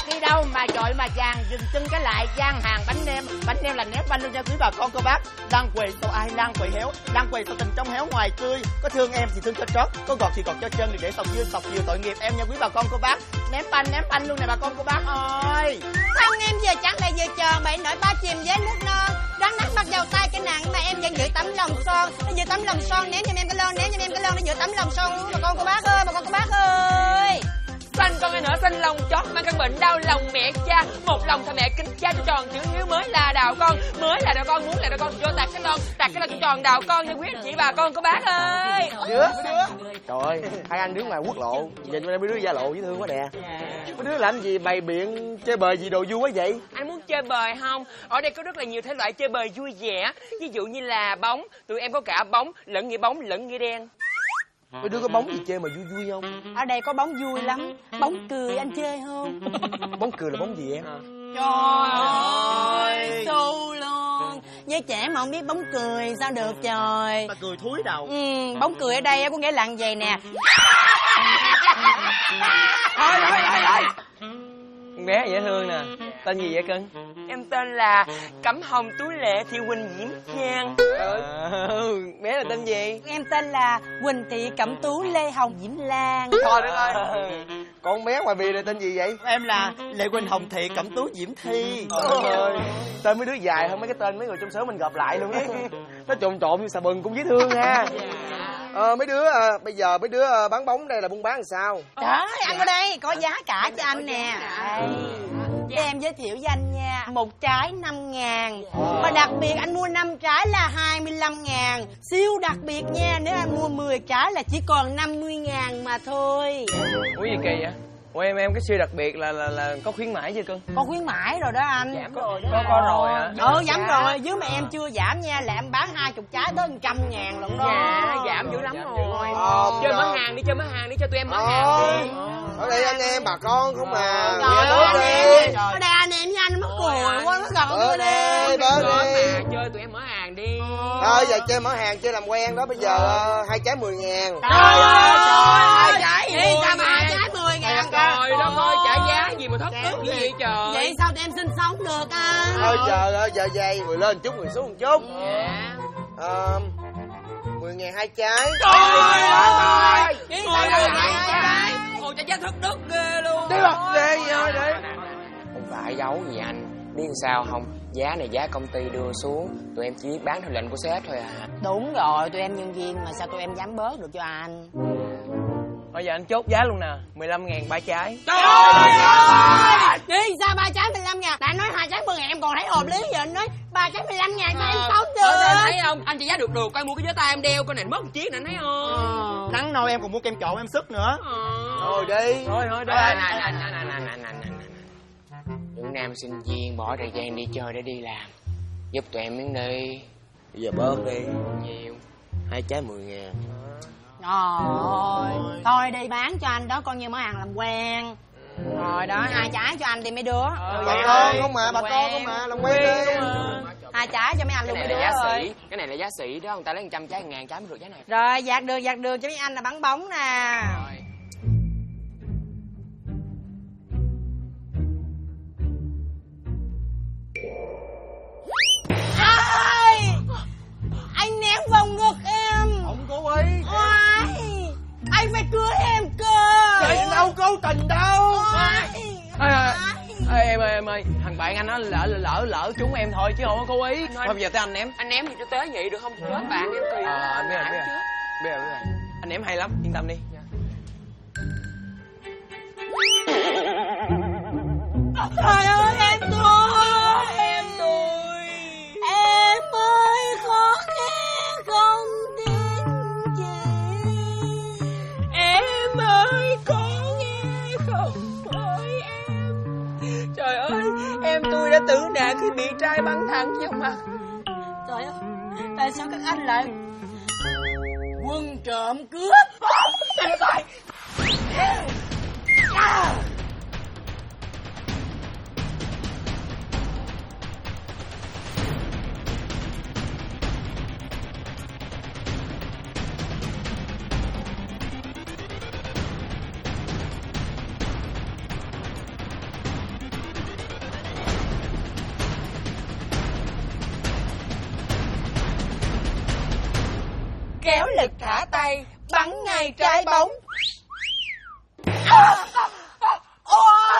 kia đâu mà dội mà vàng dừng chân cái lại gian hàng bánh nem là nếp bánh luôn cho quý bà con cô bác. Lan quỳ sao ai lan quỳ héo, lan quỳ sao tình trong héo ngoài tươi, có thương em thì thương cho trót, có gọt thì gọt cho chân để sọc dưa tội nghiệp em nha quý bà con cô bác. Ném bánh luôn nè bà con cô bác ơi. Không, em vừa chắc là vừa chờ bảy nổi ba chìm với nước non, rắn nắng mặc dầu tay cái nặng mà em vẫn giữ tấm lòng son. Nó giữ tấm lòng son, ném cho em cái lon, nó giữ tấm lòng son bà con cô bác ơi, bà con cô bác ơi. Xanh con ai nở xanh lòng chót mang căn bệnh đau lòng mẹ cha, một lòng thằng mẹ kính cha cho tròn chữ hiếu mới là đào con, muốn là đào con cho tạt cái lon cho tròn đào con nha quý anh chị bà con cô bác ơi. Đứa trời ơi, hai anh đứng ngoài quốc lộ nhìn mấy đứa ra lộ dễ thương quá nè. Mấy đứa làm gì bày biện chơi bời gì đồ vui quá vậy? Anh muốn chơi bời không? Ở đây có rất là nhiều thể loại chơi bời vui vẻ, ví dụ như là bóng, tụi em có cả bóng lẫn nghĩa bóng lẫn nghĩa đen. Mấy đứa có bóng gì chơi mà vui không? Ở đây có bóng vui lắm, bóng cười anh chơi không? Bóng cười là bóng gì em? Trời ơi, xù luôn. Với trẻ mà không biết bóng cười sao được trời. Mà cười thúi đầu. Bóng cười ở đây có nghĩa là vậy nè. Thôi. Con bé dễ thương nè. Tên gì vậy cưng? Em tên là Cẩm Hồng Tú Lệ Thị Huỳnh Diễm Trang. Bé là tên gì? Em tên là Quỳnh Thị Cẩm Tú Lê Hồng Diễm Lan. Trời đất ơi. Con bé ngoài bìa này tên gì vậy? Em là Lệ Quỳnh Hồng Thị Cẩm Tú Diễm Thi. Trời ơi, tên mấy đứa dài hơn mấy cái tên mấy người trong xóm mình gặp lại luôn á. Nó trộn như xà bừng cũng dễ thương ha. Mấy đứa bây giờ mấy đứa bán bóng đây là buôn bán làm sao? Trời ơi, anh ở đây có giá cả cho anh nè. Để em giới thiệu với anh nha. Một trái 5.000. Mà đặc biệt anh mua 5 trái là 25.000. Siêu đặc biệt nha. Nếu anh mua 10 trái là chỉ còn 50.000 mà thôi. Ủa gì kỳ vậy? Ủa em cái siêu đặc biệt là có khuyến mãi chưa cưng? Có khuyến mãi rồi đó anh. Giảm rồi đó. Có rồi hả? Giảm rồi. Chứ mà em chưa giảm nha là em bán 20 trái tới 100.000 lận đó. Dạ, giảm dữ lắm rồi. Chơi mở hàng đi cho tụi em mở hàng đi. Ở đây anh em bà con không mà. Trời ơi, ở đây anh em với anh nó mắc cười quá, nó gặp tôi đi. Bớt đi. Chơi tụi em mở hàng đi. Thôi giờ chơi mở hàng chơi làm quen đó, bây giờ 2 trái 10.000. Trời ơi, 2 trái gì sao mà 2 trái 10.000? Trời đất ơi, trả giá gì mà thất tức như vậy trời. Vậy sao tụi em sinh sống được anh? Thôi giờ dây người lên chút người xuống một chút. 10.000 2 trái. Trời ơi. Vậy sao là 2 trái? Ôi trả giá thất đức ghê luôn. Đi thôi đi. Không phải giấu gì anh, biết sao không? Giá này giá công ty đưa xuống, tụi em chỉ bán theo lệnh của sếp thôi à. Đúng rồi, tụi em nhân viên mà sao tụi em dám bớt được cho anh? Bây giờ anh chốt giá luôn nè, 15.000 3 trái. Trời ơi! Đi sao 3 trái 15.000? Tại anh nói 2 trái 10.000 em còn thấy hợp lý giờ anh nói 3 trái 15.000 mà em sống được. Anh thấy không? Anh chỉ giá được coi mua cái gió tay em đeo con này mất một chiếc nè, anh thấy không? Nắng nôi em còn mua kem trộn em sức nữa. Thôi đi. Thôi đi. Những nam sinh viên bỏ thời gian đi chơi để đi làm, giúp tụi em miếng đi. Bây giờ bớt đi. Nhiều 2 trái 10.000. Trời ơi. Thôi đi bán cho anh đó, coi như mở hàng làm quen. Rồi đó, 2 trái cho anh đi mấy đứa. Bà con không mà, làm quen đi. 2 trái cho mấy anh luôn mấy đứa rồi. Cái này là giá sỉ đó, người ta lấy 100 trái 1.000 trái mới được giá này. Rồi, dạt đường cho mấy anh là bắn bóng nè. Rồi. Anh ném vào ngực em. Không cố ý. Anh phải cưới em cơ. Vậy đâu cố tình đâu. Em ơi, thằng bạn anh nó lỡ trúng em thôi chứ không có cố ý. Thôi bây giờ tới anh ném. Anh ném gì cho tế nhị được không? Chết bạn em kỳ. Anh biết rồi. Anh ném hay lắm, yên tâm đi. Trời ơi, em ơi, có nghe không tin chị? Em ơi, có nghe không ơi em? Trời ơi, em tôi đã tử nạn khi bị trai bắn thẳng vào mặt. Trời ơi, tại sao các anh lại quân trộm cướp? Anh coi. kéo lực thả tay, bắn ngay trái bóng.